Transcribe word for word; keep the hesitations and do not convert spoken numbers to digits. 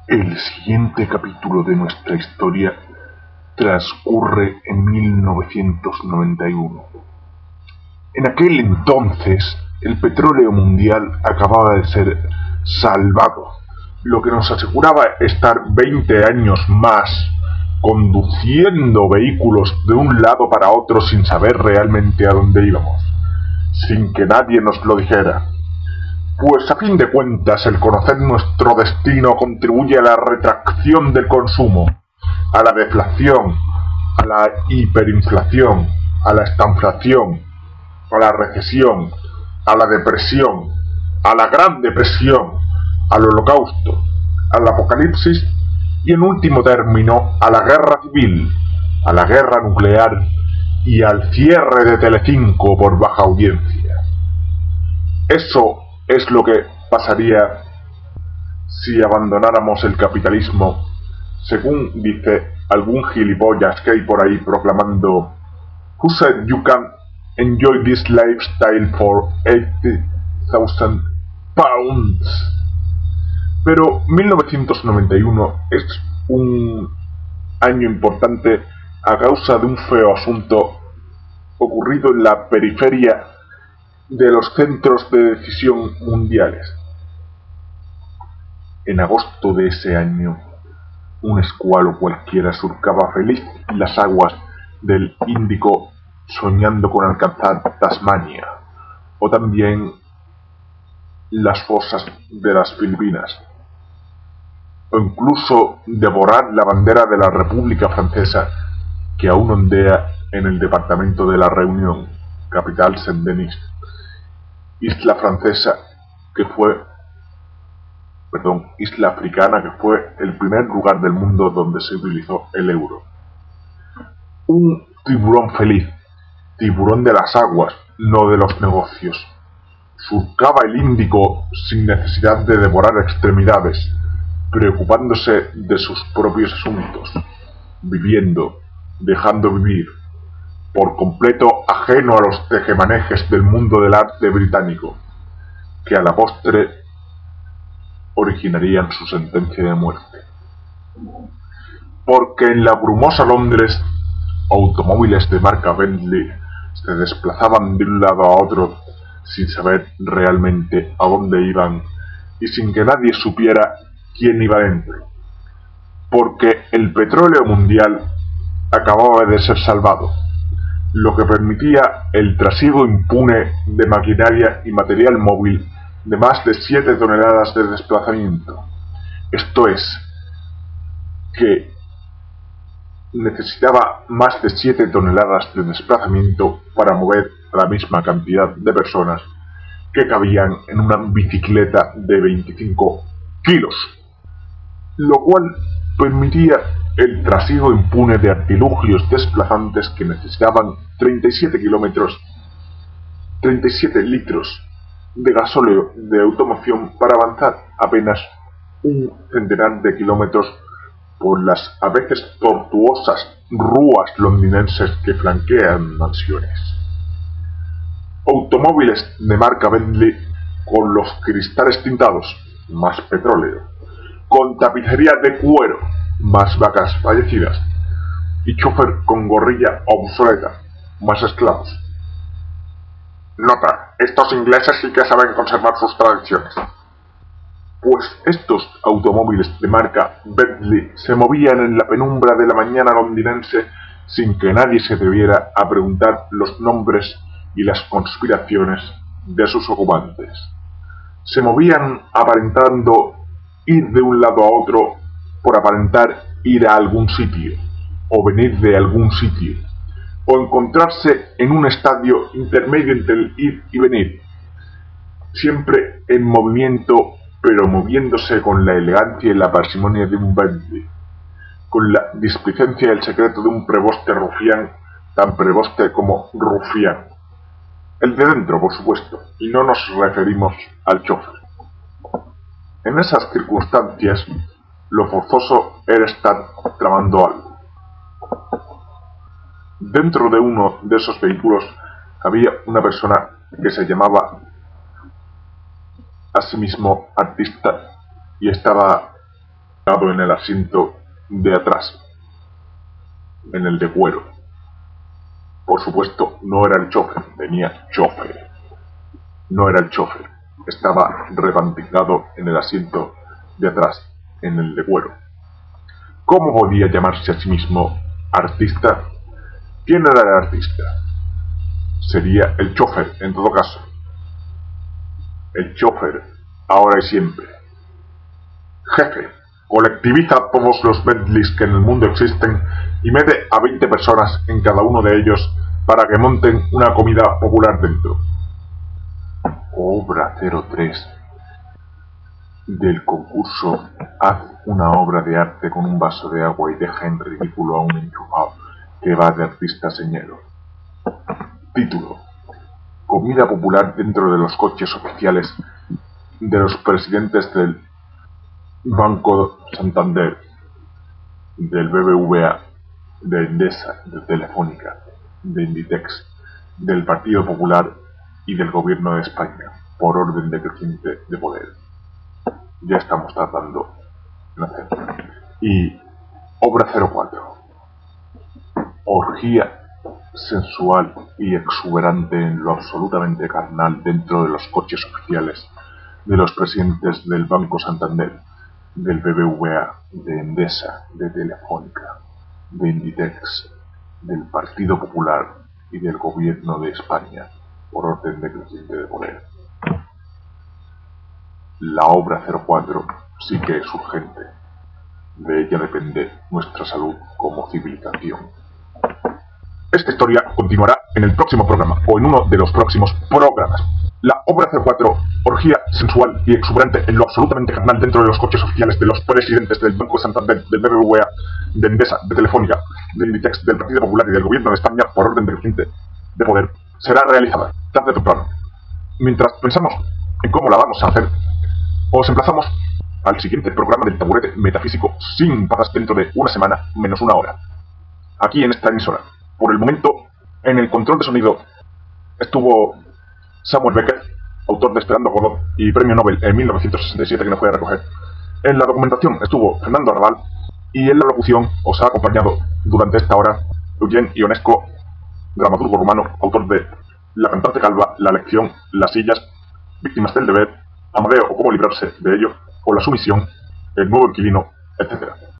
El siguiente capítulo de nuestra historia transcurre en mil novecientos noventa y uno. En aquel entonces, el petróleo mundial acababa de ser salvado, lo que nos aseguraba estar veinte años más conduciendo vehículos de un lado para otro sin saber realmente a dónde íbamos, sin que nadie nos lo dijera. Pues a fin de cuentas, el conocer nuestro destino contribuye a la retracción del consumo, a la deflación, a la hiperinflación, a la estanflación, a la recesión, a la depresión, a la Gran Depresión, al Holocausto, al Apocalipsis y, en último término, a la guerra civil, a la guerra nuclear y al cierre de Telecinco por baja audiencia. Eso es lo que pasaría si abandonáramos el capitalismo, según dice algún gilipollas que hay por ahí proclamando "Who said you can enjoy this lifestyle for eighty thousand pounds?". Pero mil novecientos noventa y uno es un año importante a causa de un feo asunto ocurrido en la periferia de los centros de decisión mundiales. En agosto de ese año, un escualo cualquiera surcaba feliz las aguas del Índico soñando con alcanzar Tasmania, o también las fosas de las Filipinas, o incluso devorar la bandera de la República Francesa que aún ondea en el departamento de la Reunión, capital Saint-Denis, isla francesa que fue, perdón, isla africana que fue el primer lugar del mundo donde se utilizó el euro. Un tiburón feliz, tiburón de las aguas, no de los negocios, surcaba el Índico sin necesidad de devorar extremidades, preocupándose de sus propios asuntos, viviendo, dejando vivir, por completo ajeno a los tejemanejes del mundo del arte británico, que a la postre originarían su sentencia de muerte. Porque en la brumosa Londres, automóviles de marca Bentley se desplazaban de un lado a otro sin saber realmente a dónde iban y sin que nadie supiera quién iba dentro. Porque el petróleo mundial acababa de ser salvado, lo que permitía el trasiego impune de maquinaria y material móvil de más de siete toneladas de desplazamiento. Esto es, que necesitaba más de siete toneladas de desplazamiento para mover la misma cantidad de personas que cabían en una bicicleta de veinticinco kilos, lo cual permitía el trasiego impune de artilugios desplazantes que necesitaban treinta y siete kilómetros, treinta y siete litros de gasóleo de automoción para avanzar apenas un centenar de kilómetros por las a veces tortuosas rúas londinenses que flanquean mansiones. Automóviles de marca Bentley con los cristales tintados, más petróleo, con tapicería de cuero, más vacas fallecidas, y chofer con gorrilla obsoleta, más esclavos. Nota, estos ingleses sí que saben conservar sus tradiciones. Pues estos automóviles de marca Bentley se movían en la penumbra de la mañana londinense sin que nadie se atreviera a preguntar los nombres y las conspiraciones de sus ocupantes. Se movían aparentando ir de un lado a otro por aparentar ir a algún sitio, o venir de algún sitio, o encontrarse en un estadio intermedio entre el ir y venir, siempre en movimiento, pero moviéndose con la elegancia y la parsimonia de un Bentley, con la displicencia y el secreto de un preboste rufián, tan preboste como rufián. El de dentro, por supuesto, y no nos referimos al chofer. En esas circunstancias, lo forzoso era estar tramando algo. Dentro de uno de esos vehículos había una persona que se llamaba asimismo artista y estaba sentado en el asiento de atrás, en el de cuero. Por supuesto, no era el chofer, tenía chofer. No era el chofer, estaba revantigado en el asiento de atrás, en el de cuero. ¿Cómo podía llamarse a sí mismo artista? ¿Quién era el artista? Sería el chofer, en todo caso. El chofer, ahora y siempre. Jefe, colectiviza todos los Bentleys que en el mundo existen y mete a veinte personas en cada uno de ellos para que monten una comida popular dentro. Obra cero tres del concurso Haz una obra de arte con un vaso de agua y deja en ridículo a un enchufado que va de artista señero. Título: Comida popular dentro de los coches oficiales de los presidentes del Banco Santander, del B B V A, de Endesa, de Telefónica, de Inditex, del Partido Popular y del Gobierno de España, por orden decreciente de poder. Ya estamos tratando en hacer. Y obra cero cuatro. Orgía sensual y exuberante en lo absolutamente carnal dentro de los coches oficiales de los presidentes del Banco Santander, del B B V A, de Endesa, de Telefónica, de Inditex, del Partido Popular y del Gobierno de España, por orden decreciente de poder. La obra cero cuatro sí que es urgente. De ella depende nuestra salud como civilización. Esta historia continuará en el próximo programa, o en uno de los próximos programas. La obra cero cuatro, orgía sensual y exuberante en lo absolutamente carnal dentro de los coches oficiales de los presidentes del Banco Santander, del B B V A, de Endesa, de Telefónica, de Inditex, del Partido Popular y del Gobierno de España, por orden decreciente de poder, será realizada tarde o temprano. Mientras pensamos en cómo la vamos a hacer, os emplazamos al siguiente programa del Taburete Metafísico sin patas dentro de una semana menos una hora, aquí en esta emisora. Por el momento, en el control de sonido estuvo Samuel Beckett, autor de Esperando a Godot y premio Nobel en mil novecientos sesenta y siete, que no fue a recoger. En la documentación estuvo Fernando Arrabal y en la locución os ha acompañado durante esta hora Eugene Ionesco, dramaturgo rumano, autor de La cantante calva, La lección, Las sillas, Víctimas del deber, Amadeo o cómo librarse de ello, o La sumisión, El nuevo inquilino, etcétera.